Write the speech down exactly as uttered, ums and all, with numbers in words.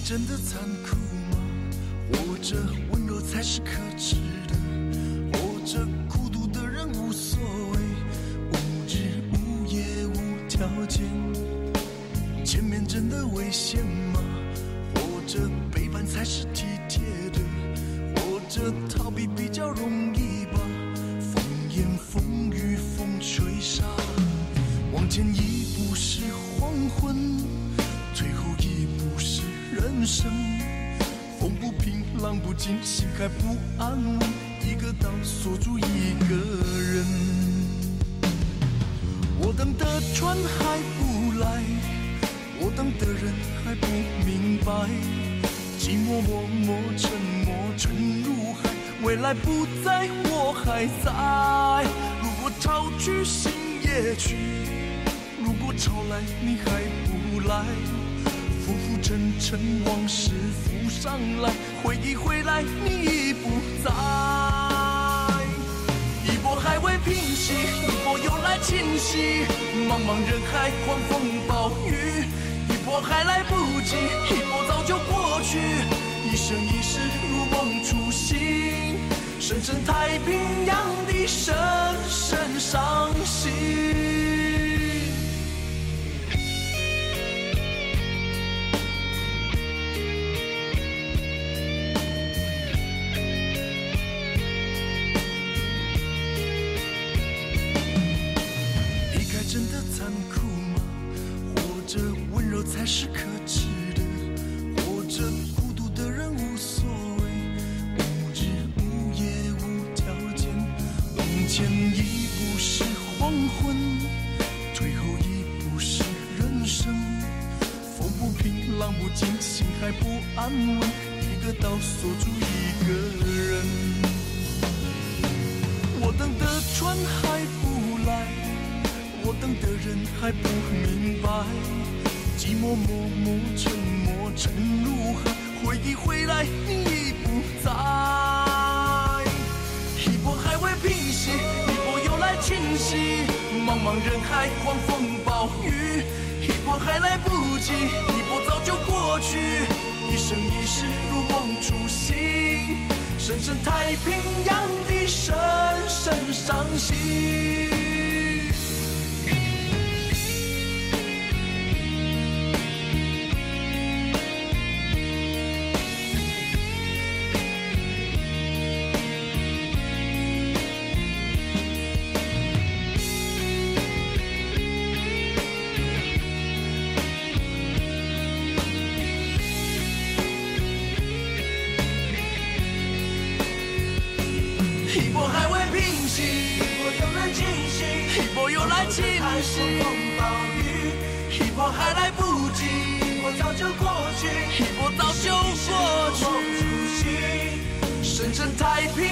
真的残酷吗？活着温柔才是可耻的，活着孤独的人无所谓，无日无夜无条件。前面真的危险吗？活着背叛才是体贴的，活着逃避比较容易吧。风言风语风吹沙，往前一步是黄昏，退后一步是人生。风不平浪不静，心还不安稳，一个岛锁住一个人。我等的船还不来，我等的人还不明白，寂寞默默沉默沉入海，未来不在我还在。如果潮去心也去，如果潮来你还不来，浮浮沉沉往事浮上来，回忆回来你已不在。一波还未平息，一波又来侵袭，茫茫人海狂风暴雨，一波还来不及，一波早就过去，一生一世如梦初醒，深深太平洋的深深伤心。真的残酷吗？活着温柔才是可耻的，活着孤独的人无所谓，无日无夜无条件。往前一步是黄昏，退后一步是人生。风不平浪不静，心还不安稳，一个岛锁住一个人。我等的船还不来，我等的人还不明白，寂寞默默沉默沉入海，回忆回来你已不在。一波还未平息，一波又来侵袭，茫茫人海狂风暴雨，一波还来不及，一波早就过去，一生一世如梦初醒，深深太平洋的深深伤心。一波还未平息，一波又来侵袭，一波又来侵袭，风暴雨，一波还来不及，一波早就过去，一波早就过去，深深太平